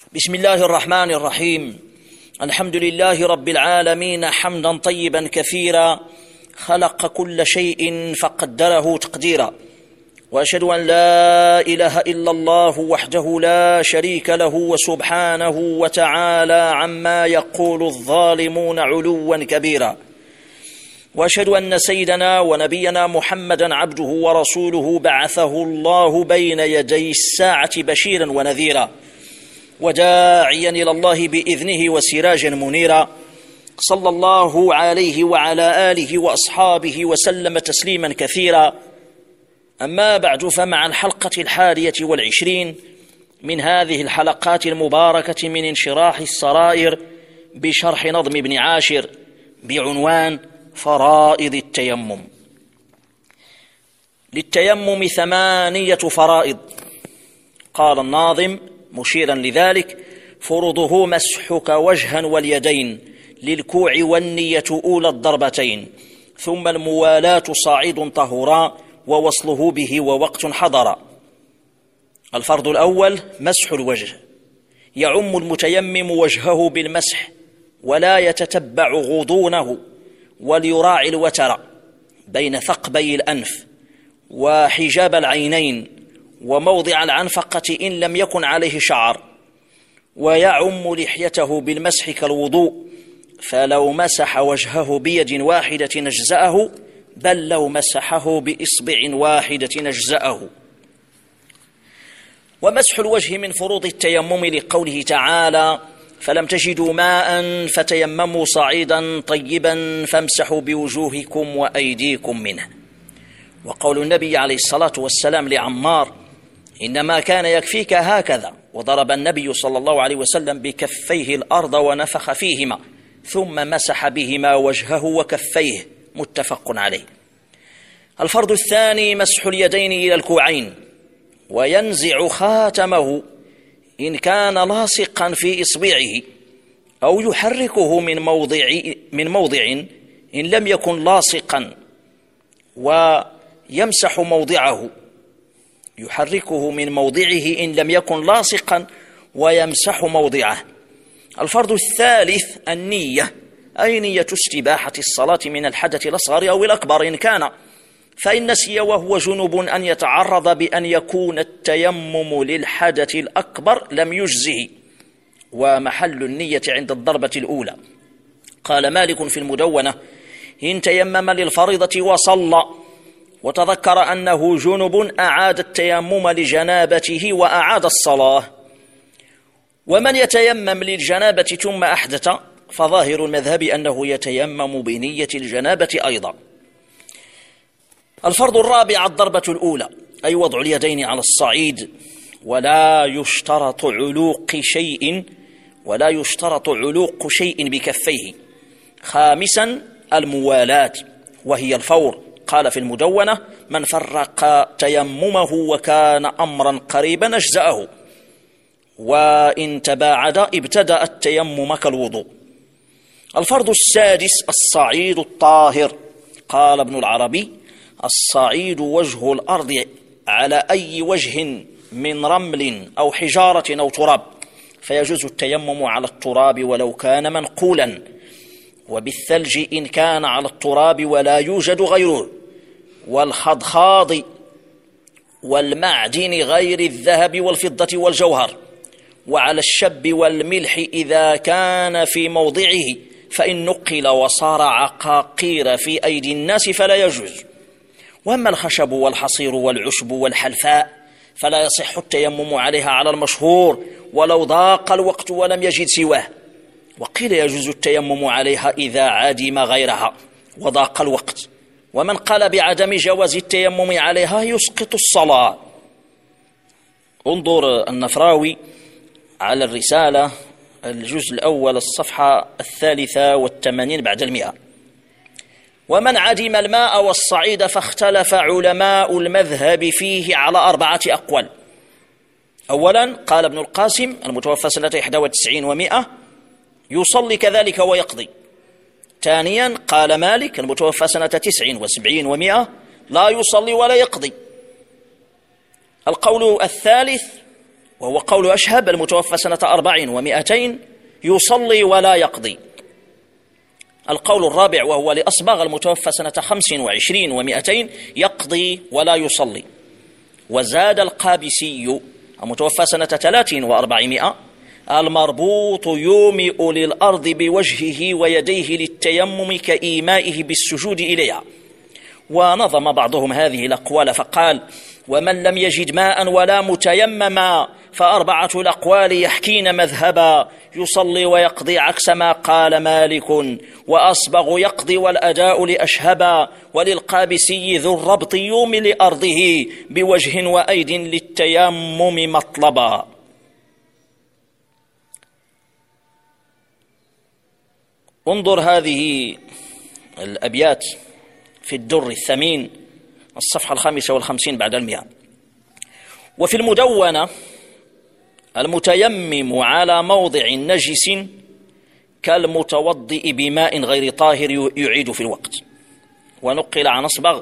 بسم الله الرحمن الرحيم. الحمد لله رب العالمين حمدا طيبا كثيرا، خلق كل شيء فقدره تقديرا، وأشهد أن لا إله إلا الله وحده لا شريك له وسبحانه وتعالى عما يقول الظالمون علوا كبيرا، وأشهد أن سيدنا ونبينا محمدا عبده ورسوله بعثه الله بين يدي الساعة بشيرا ونذيرا وداعيا إلى الله بإذنه وسراجا منيرا، صلى الله عليه وعلى آله وأصحابه وسلم تسليما كثيرا. أما بعد، فمع الحلقة 21 من هذه الحلقات المباركة من انشراح السرائر بشرح نظم ابن عاشر بعنوان فرائض التيمم. للتيمم 8 فرائض، قال الناظم مشيرا لذلك: فرضه مسحك وجها واليدين، للكوع والنية أولى الضربتين، ثم الموالاة صاعد طهورا، ووصله به ووقت حضرا. الفرض الأول مسح الوجه، يعم المتيمم وجهه بالمسح ولا يتتبع غضونه، وليراعي الوتر بين ثقبي الأنف وحجاب العينين وموضع العنفقة إن لم يكن عليه شعر، ويعم لحيته بالمسح كالوضوء، فلو مسح وجهه بيد واحدة أجزأه، بل لو مسحه بإصبع واحدة أجزأه. ومسح الوجه من فروض التيمم لقوله تعالى: فلم تجدوا ماء فتيمموا صعيدا طيبا فامسحوا بوجوهكم وأيديكم منه. وقول النبي عليه الصلاة والسلام لعمار: إنما كان يكفيك هكذا، وضرب النبي صلى الله عليه وسلم بكفيه الأرض ونفخ فيهما ثم مسح بهما وجهه وكفيه، متفق عليه. الفرض الثاني مسح اليدين إلى الكوعين، وينزع خاتمه إن كان لاصقا في إصبعه، أو يحركه من موضع إن لم يكن لاصقا، ويمسح موضعه، يحركه من موضعه إن لم يكن لاصقا ويمسح موضعه. الفرض الثالث النية، أي نية استباحة الصلاة من الحدث الأصغر أو الأكبر إن كان، فإن نسي وهو جنب أن يتعرض بأن يكون التيمم للحدث الأكبر لم يجزه، ومحل النية عند الضربة الأولى. قال مالك في المدونة: إن تيمم للفريضة وصلى وتذكر أنه جنب أعاد التيمم لجنابته وأعاد الصلاة. ومن يتيمم للجنابة ثم أحدث، فظاهر المذهب أنه يتيمم بنية الجنابة أيضا. الفرض الرابع الضربة الأولى، أي وضع اليدين على الصعيد، ولا يشترط علوق شيء بكفيه. خامسا الموالاة، وهي الفور. قال في المدونة: من فرق تيممه وكان أمرا قريبا أجزأه، وإن تباعد ابتدأ التيمم كالوضوء. الفرض السادس الصعيد الطاهر. قال ابن العربي: الصعيد وجه الأرض على أي وجه من رمل أو حجارة أو تراب، فيجوز التيمم على التراب ولو كان منقولا، وبالثلج إن كان على التراب ولا يوجد غيره، والخضخاض والمعدن غير الذهب والفضة والجوهر، وعلى الشب والملح إذا كان في موضعه، فإن نقل وصار عقاقير في أيدي الناس فلا يجوز. وأما الخشب والحصير والعشب والحلفاء فلا يصح التيمم عليها على المشهور ولو ضاق الوقت ولم يجد سواه. وقيل يجوز التيمم عليها إذا عدم غيرها وضاق الوقت. ومن قال بعدم جواز التيمم عليها يسقط الصلاة. انظر النفراوي على الرسالة الجزء الأول الصفحة 83 بعد 100. ومن عدم الماء والصعيد فاختلف علماء المذهب فيه على 4 أقوال. أولا قال ابن القاسم المتوفى سنة 91 و100 يصلي كذلك ويقضي. ثانيا قال مالك المتوفى سنة 79 و100 لا يصلي ولا يقضي. القول الثالث وهو قول أشهب المتوفى سنة 400 يصلي ولا يقضي. القول الرابع وهو لأصبغ المتوفى سنة 25 و200 يقضي ولا يصلي. وزاد القابسي المتوفى سنة 30 و400 المربوط يومئ للأرض بوجهه ويديه للتيمم كإيمائه بالسجود إليها. ونظم بعضهم هذه الأقوال فقال: ومن لم يجد ماء ولا متيمما فأربعة الأقوال يحكين مذهبا، يصلي ويقضي عكس ما قال مالك، وأصبغ يقضي والأداء لأشهبا، وللقابسي ذو الربط يومي لأرضه بوجه وأيد للتيمم مطلبا. انظر هذه الأبيات في الدر الثمين الصفحة 55 بعد 100. وفي المدونة: المتيمم على موضع نجس كالمتوضئ بماء غير طاهر يعيد في الوقت. ونقل عن أصبغ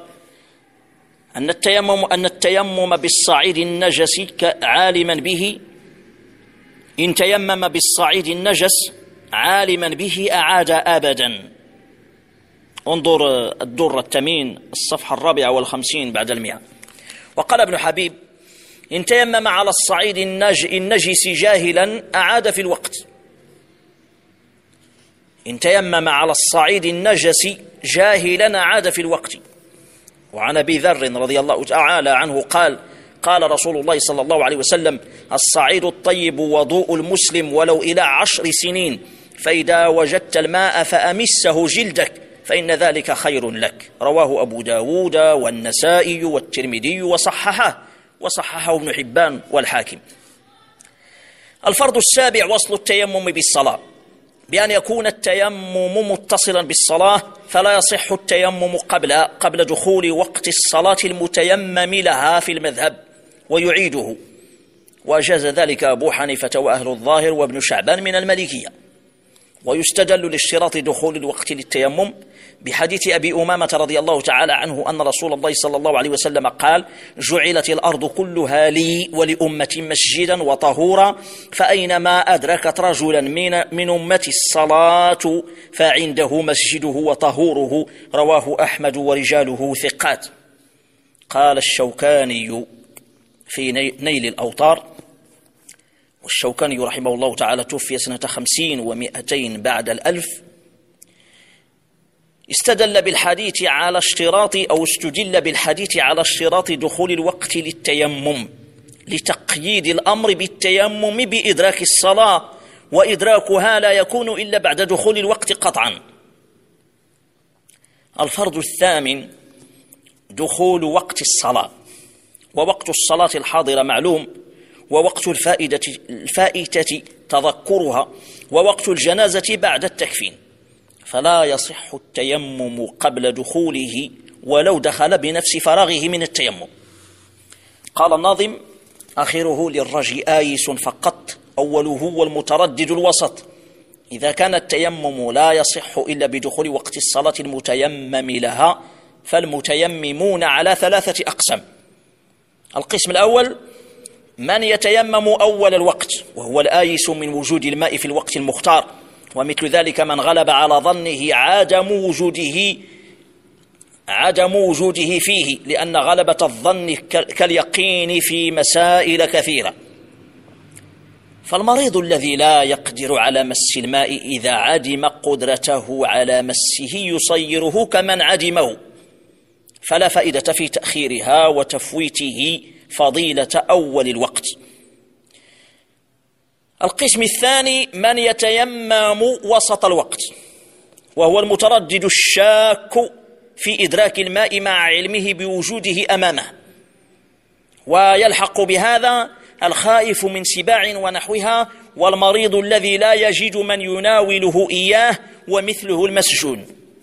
أن التيمم بالصعيد النجس عالما به، إن تيمم بالصعيد النجس عالما به أعاد أبدا. انظر الدر الثمين الصفحة 54 بعد 100. وقال ابن حبيب: إن تيمم على الصعيد النجس جاهلا أعاد في الوقت. إن تيمم على الصعيد النجس جاهلا أعاد في الوقت. وعن أبي ذر رضي الله تعالى عنه قال: قال رسول الله صلى الله عليه وسلم: الصعيد الطيب وضوء المسلم ولو إلى 10 سنين، فإذا وجدت الماء فأمسه جلدك فإن ذلك خير لك. رواه أبو داود والنسائي والترمذي وصححه ابن حبان والحاكم. الفرض السابع: وصل التيمم بالصلاة، بأن يكون التيمم متصلا بالصلاة، فلا يصح التيمم قبل دخول وقت الصلاة المتيمم لها في المذهب ويعيده. وأجاز ذلك أبو حنيفة وأهل الظاهر وابن شعبان من المالكية. ويستدل لاشتراط دخول الوقت للتيمم بحديث أبي أمامة رضي الله تعالى عنه أن رسول الله صلى الله عليه وسلم قال: جعلت الأرض كلها لي ولأمة مسجدا وطهورا، فأينما أدركت رجلا من أمتي الصلاة فعنده مسجده وطهوره. رواه أحمد ورجاله ثقات. قال الشوكاني في نيل الأوطار، والشوكاني رحمه الله تعالى توفي سنة 50 و200 بعد 1000، استدل بالحديث على اشتراط أو استدل بالحديث على اشتراط دخول الوقت للتيمم لتقييد الأمر بالتيمم بإدراك الصلاة، وإدراكها لا يكون إلا بعد دخول الوقت قطعا. الفرض الثامن: دخول وقت الصلاة. ووقت الصلاة الحاضرة معلوم، ووقت الفائتة تذكرها، ووقت الجنازة بعد التكفين، فلا يصح التيمم قبل دخوله ولو دخل بنفس فراغه من التيمم. قال الناظم: آخره للرجل آيس فقط، أوله والمتردد الوسط. إذا كان التيمم لا يصح إلا بدخول وقت الصلاة المتيمم لها، فالمتيممون على 3 أقسام. القسم الأول: من يتيمم أول الوقت، وهو الآيس من وجود الماء في الوقت المختار، ومثل ذلك من غلب على ظنه عدم وجوده فيه، لأن غلبة الظن كاليقين في مسائل كثيرة. فالمريض الذي لا يقدر على مس الماء إذا عدم قدرته على مسه يصيره كمن عدمه، فلا فائدة في تأخيرها وتفويته فضيلة أول الوقت. القسم الثاني: من يتيمم وسط الوقت، وهو المتردد الشاك في إدراك الماء مع علمه بوجوده أمامه، ويلحق بهذا الخائف من سباع ونحوها، والمريض الذي لا يجد من يناوله إياه، ومثله المسجون.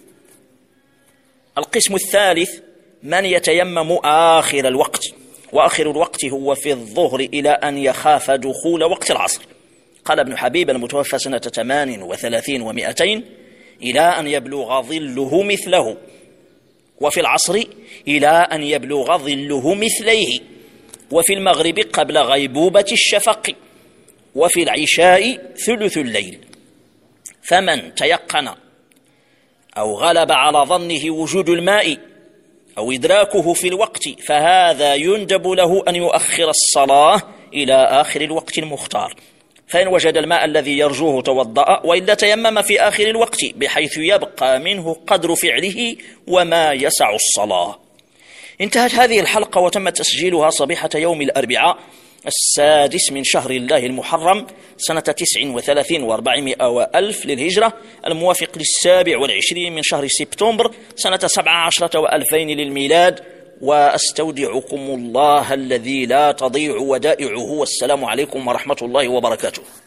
القسم الثالث: من يتيمم آخر الوقت، وآخر الوقت هو في الظهر إلى أن يخاف دخول وقت العصر. قال ابن حبيب المتوفى سنة 38 و200: إلى أن يبلغ ظله مثله، وفي العصر إلى أن يبلغ ظله مثليه. وفي المغرب قبل غيبوبة الشفق، وفي العشاء ثلث الليل. فمن تيقن أو غلب على ظنه وجود الماء أو إدراكه في الوقت فهذا يندب له أن يؤخر الصلاة إلى آخر الوقت المختار، فإن وجد الماء الذي يرجوه توضأ، وإلا تيمم في آخر الوقت بحيث يبقى منه قدر فعله وما يسع الصلاة. انتهت هذه الحلقة وتم تسجيلها صبيحة يوم الأربعاء 6 من شهر الله المحرم سنة 39 و400 ألف للهجرة، الموافق 27 من شهر سبتمبر سنة 17 و2000 للميلاد. وأستودعكم الله الذي لا تضيع ودائعه، والسلام عليكم ورحمة الله وبركاته.